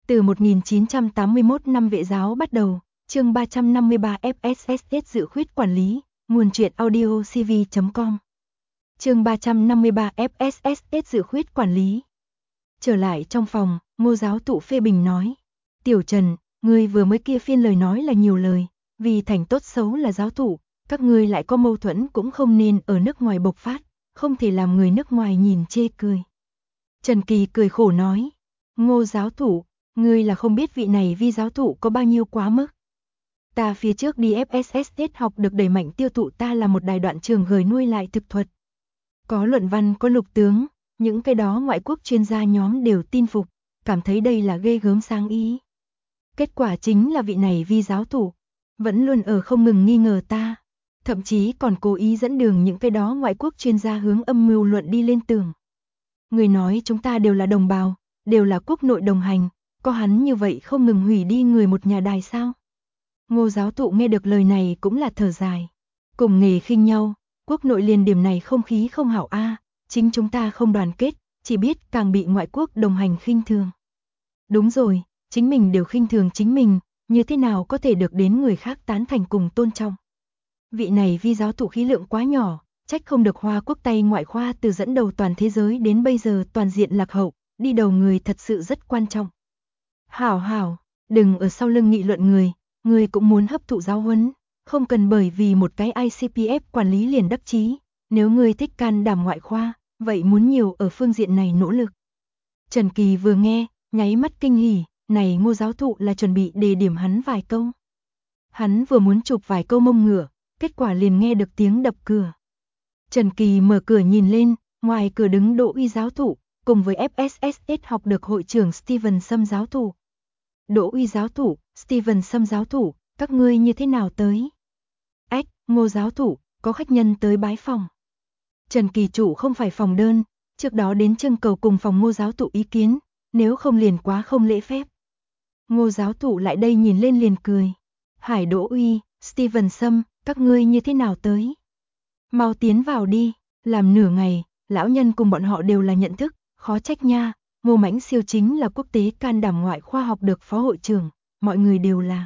Từ 1981 năm Vệ giáo bắt đầu, chương 353 FSSS dự khuyết quản lý, nguồn truyện audio cv.com. Chương 353 FSSS dự khuyết quản lý. Trở lại trong phòng, Ngô giáo tụ phê bình nói: "Tiểu Trần, ngươi vừa mới kia phiên lời nói là nhiều lời, vì thành tốt xấu là giáo tụ, các ngươi lại có mâu thuẫn cũng không nên ở nước ngoài bộc phát, không thể làm người nước ngoài nhìn chê cười." Trần Kỳ cười khổ nói: "Ngô giáo tụ, ngươi là không biết vị này Vi giáo thụ có bao nhiêu quá mức. Ta phía trước đi FSSS học được đẩy mạnh tiêu thụ, ta là một đài đoạn trường gửi nuôi lại thực thuật. Có luận văn, có lục tướng, những cái đó ngoại quốc chuyên gia nhóm đều tin phục, cảm thấy đây là ghê gớm sáng ý. Kết quả chính là vị này Vi giáo thụ vẫn luôn ở không ngừng nghi ngờ ta, thậm chí còn cố ý dẫn đường những cái đó ngoại quốc chuyên gia hướng âm mưu luận đi lên tường. Người nói chúng ta đều là đồng bào, đều là quốc nội đồng hành. Có hắn như vậy không ngừng hủy đi người một nhà đài sao?" Ngô giáo tụ nghe được lời này cũng là thở dài. Cùng nghề khinh nhau, quốc nội liền điểm này không khí không hảo a, chính chúng ta không đoàn kết, chỉ biết càng bị ngoại quốc đồng hành khinh thường. Đúng rồi, chính mình đều khinh thường chính mình, như thế nào có thể được đến người khác tán thành cùng tôn trọng. Vị này Vi giáo tụ khí lượng quá nhỏ, trách không được Hoa Quốc Tây ngoại khoa từ dẫn đầu toàn thế giới đến bây giờ toàn diện lạc hậu, đi đầu người thật sự rất quan trọng. Hảo, đừng ở sau lưng nghị luận người cũng muốn hấp thụ giáo huấn, không cần bởi vì một cái ICPF quản lý liền đắc chí, nếu người thích can đảm ngoại khoa, vậy muốn nhiều ở phương diện này nỗ lực." Trần Kỳ vừa nghe, nháy mắt kinh hỉ, này Ngô giáo thụ là chuẩn bị đề điểm hắn vài câu. Hắn vừa muốn chụp vài câu mông ngựa, kết quả liền nghe được tiếng đập cửa. Trần Kỳ mở cửa nhìn lên, ngoài cửa đứng Đỗ Uy giáo thụ, cùng với FSSS học được hội trưởng Steven Sâm giáo thụ. Đỗ Uy giáo thủ, Steven Sâm giáo thủ, các ngươi như thế nào tới? Ách, Ngô giáo thủ, có khách nhân tới bái phòng. Trần Kỳ chủ không phải phòng đơn, trước đó đến trưng cầu cùng phòng Ngô giáo thủ ý kiến, nếu không liền quá không lễ phép. Ngô giáo thủ lại đây nhìn lên liền cười. Hải Đỗ Uy, Steven Sâm, các ngươi như thế nào tới? Mau tiến vào đi, làm nửa ngày, lão nhân cùng bọn họ đều là nhận thức, khó trách nha. Ngô Mãnh Siêu chính là quốc tế can đảm ngoại khoa học được phó hội trưởng, mọi người đều là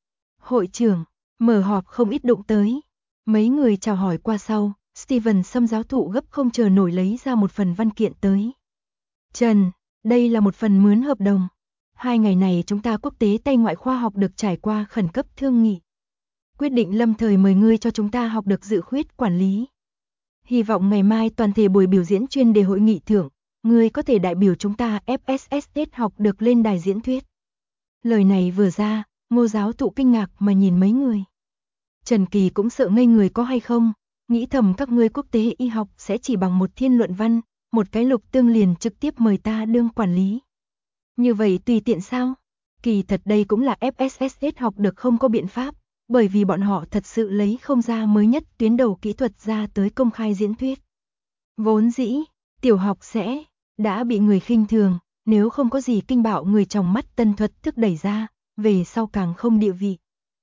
hội trưởng, mở họp không ít đụng tới. Mấy người chào hỏi qua sau, Steven Sâm giáo thụ gấp không chờ nổi lấy ra một phần văn kiện tới. "Trần, đây là một phần mướn hợp đồng. 2 ngày này chúng ta quốc tế Tây ngoại khoa học được trải qua khẩn cấp thương nghị. Quyết định lâm thời mời ngươi cho chúng ta học được dự khuyết quản lý. Hy vọng ngày mai toàn thể buổi biểu diễn chuyên đề hội nghị thưởng, ngươi có thể đại biểu chúng ta FSSS học được lên đài diễn thuyết." Lời này vừa ra, Ngô giáo thụ kinh ngạc mà nhìn mấy người. Trần Kỳ cũng sợ ngây người có hay không, nghĩ thầm các ngươi quốc tế y học sẽ chỉ bằng một thiên luận văn, một cái lục tương liền trực tiếp mời ta đương quản lý. Như vậy tùy tiện sao? Kỳ thật đây cũng là FSSS học được không có biện pháp, bởi vì bọn họ thật sự lấy không ra mới nhất tuyến đầu kỹ thuật ra tới công khai diễn thuyết. Vốn dĩ, tiểu học sẽ đã bị người khinh thường, nếu không có gì kinh bạo người trong mắt tân thuật thức đẩy ra, về sau càng không địa vị.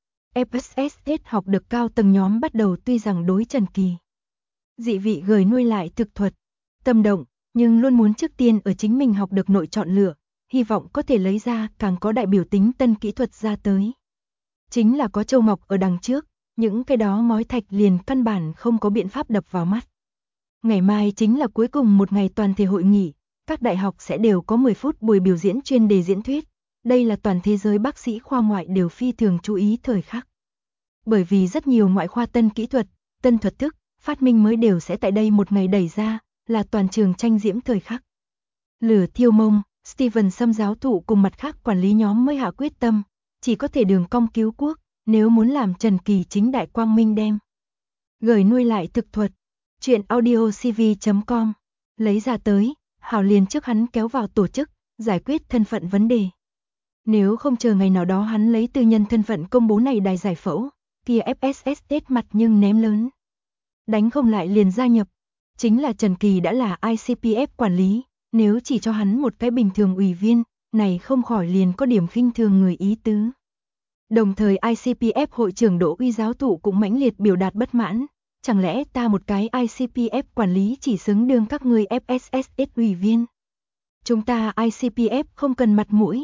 FSSS học được cao tầng nhóm bắt đầu tuy rằng đối Trần Kỳ dị vị gửi nuôi lại thực thuật, tâm động, nhưng luôn muốn trước tiên ở chính mình học được nội chọn lựa, hy vọng có thể lấy ra càng có đại biểu tính tân kỹ thuật ra tới. Chính là có châu mọc ở đằng trước, những cái đó ngói thạch liền căn bản không có biện pháp đập vào mắt. Ngày mai chính là cuối cùng một ngày toàn thể hội nghị, các đại học sẽ đều có 10 phút buổi biểu diễn chuyên đề diễn thuyết. Đây là toàn thế giới bác sĩ khoa ngoại đều phi thường chú ý thời khắc. Bởi vì rất nhiều ngoại khoa tân kỹ thuật, tân thuật thức, phát minh mới đều sẽ tại đây một ngày đẩy ra, là toàn trường tranh diễm thời khắc. Lửa thiêu mông, Steven Sâm giáo thụ cùng mặt khác quản lý nhóm mới hạ quyết tâm, chỉ có thể đường cong cứu quốc, nếu muốn làm Trần Kỳ chính đại quang minh đem gửi nuôi lại thực thuật. Chuyện audio cv.com lấy ra tới, hảo liền trước hắn kéo vào tổ chức, giải quyết thân phận vấn đề. Nếu không chờ ngày nào đó hắn lấy tư nhân thân phận công bố này đài giải phẫu, kia FSSS mặt nhưng ném lớn. Đánh không lại liền gia nhập. Chính là Trần Kỳ đã là ICPF quản lý, nếu chỉ cho hắn một cái bình thường ủy viên, này không khỏi liền có điểm khinh thường người ý tứ. Đồng thời ICPF hội trưởng Đỗ Uy giáo thụ cũng mãnh liệt biểu đạt bất mãn. Chẳng lẽ ta một cái ICPF quản lý chỉ xứng đương các ngươi FSSS ủy viên? Chúng ta ICPF không cần mặt mũi,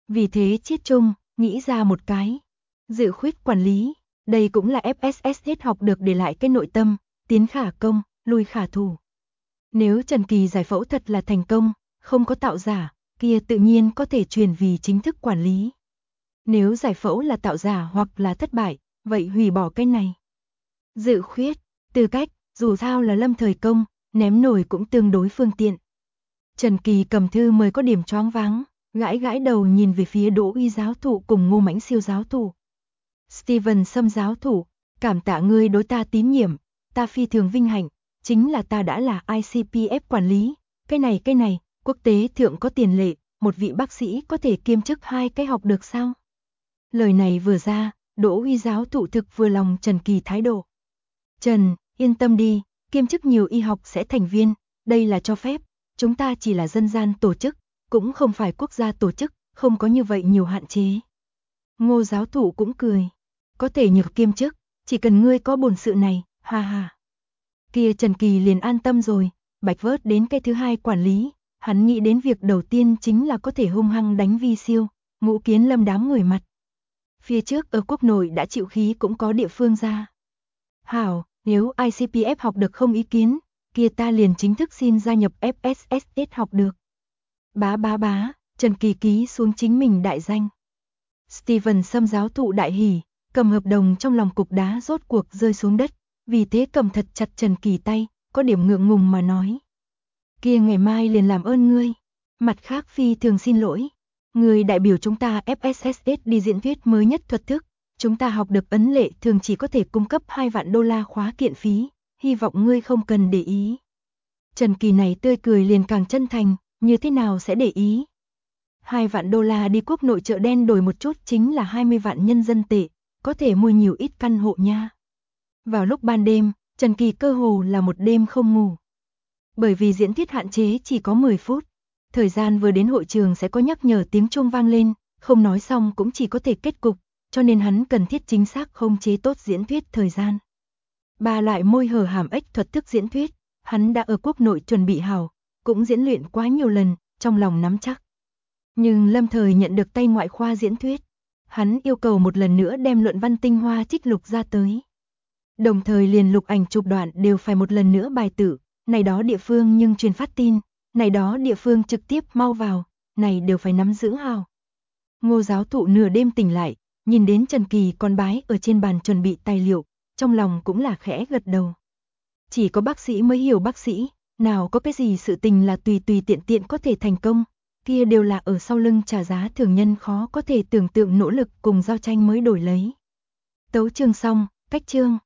Vì thế Chiết Trung nghĩ ra một cái dự khuyết quản lý, đây cũng là FSS hết học được để lại cái nội tâm, tiến khả công, lui khả thủ. Nếu Trần Kỳ giải phẫu thật là thành công, không có tạo giả, kia tự nhiên có thể truyền vì chính thức quản lý. Nếu giải phẫu là tạo giả hoặc là thất bại, vậy hủy bỏ cái này. Dự khuyết, tư cách, dù sao là lâm thời công, ném nổi cũng tương đối phương tiện. Trần Kỳ cầm thư mới có điểm choáng váng, gãi gãi đầu nhìn về phía Đỗ Uy giáo thụ cùng Ngô Mãnh Siêu giáo thụ. Steven Sâm giáo thụ, cảm tạ ngươi đối ta tín nhiệm, ta phi thường vinh hạnh, chính là ta đã là ICPF quản lý, cái này, quốc tế thượng có tiền lệ, một vị bác sĩ có thể kiêm chức 2 cái học được sao? Lời này vừa ra, Đỗ Uy giáo thụ thực vừa lòng Trần Kỳ thái độ. Trần, yên tâm đi, kiêm chức nhiều y học sẽ thành viên, đây là cho phép, chúng ta chỉ là dân gian tổ chức, cũng không phải quốc gia tổ chức, không có như vậy nhiều hạn chế. Ngô giáo thụ cũng cười, có thể nhược kiêm chức, chỉ cần ngươi có bổn sự này, ha ha. Kia Trần Kỳ liền an tâm rồi, bạch vớt đến cái thứ 2 quản lý, hắn nghĩ đến việc đầu tiên chính là có thể hung hăng đánh Vi Siêu, Ngũ Kiến Lâm đám người mặt. Phía trước ở quốc nội đã chịu khí cũng có địa phương ra. Hảo, nếu ICPF học được không ý kiến, kia ta liền chính thức xin gia nhập FSS học được. Bá, Trần Kỳ ký xuống chính mình đại danh. Steven Sâm giáo thụ đại hỉ, cầm hợp đồng trong lòng cục đá rốt cuộc rơi xuống đất, vì thế cầm thật chặt Trần Kỳ tay, có điểm ngượng ngùng mà nói. Kia ngày mai liền làm ơn ngươi. Mặt khác phi thường xin lỗi. Người đại biểu chúng ta FSS đi diễn thuyết mới nhất thuật thức. Chúng ta học được ấn lệ thường chỉ có thể cung cấp 2 vạn đô la khóa kiện phí. Hy vọng ngươi không cần để ý. Trần Kỳ này tươi cười liền càng chân thành, như thế nào sẽ để ý. 2 vạn đô la đi quốc nội chợ đen đổi một chút chính là 20 vạn nhân dân tệ, có thể mua nhiều ít căn hộ nha. Vào lúc ban đêm, Trần Kỳ cơ hồ là một đêm không ngủ. Bởi vì diễn thuyết hạn chế chỉ có 10 phút, thời gian vừa đến hội trường sẽ có nhắc nhở tiếng chuông vang lên, không nói xong cũng chỉ có thể kết cục, cho nên hắn cần thiết chính xác khống chế tốt diễn thuyết thời gian. 3 loại môi hở hàm ếch thuật thức diễn thuyết, hắn đã ở quốc nội chuẩn bị hảo, cũng diễn luyện quá nhiều lần, trong lòng nắm chắc. Nhưng lâm thời nhận được tay ngoại khoa diễn thuyết, hắn yêu cầu một lần nữa đem luận văn tinh hoa trích lục ra tới. Đồng thời liền lục ảnh chụp đoạn đều phải một lần nữa bài tử, này đó địa phương nhưng truyền phát tin, này đó địa phương trực tiếp mau vào, này đều phải nắm giữ hào. Ngô giáo thụ nửa đêm tỉnh lại, nhìn đến Trần Kỳ con bái ở trên bàn chuẩn bị tài liệu, trong lòng cũng là khẽ gật đầu. Chỉ có bác sĩ mới hiểu bác sĩ, nào có cái gì sự tình là tùy tiện có thể thành công, kia đều là ở sau lưng trả giá thường nhân khó có thể tưởng tượng nỗ lực cùng giao tranh mới đổi lấy. Tấu chương xong, cách chương.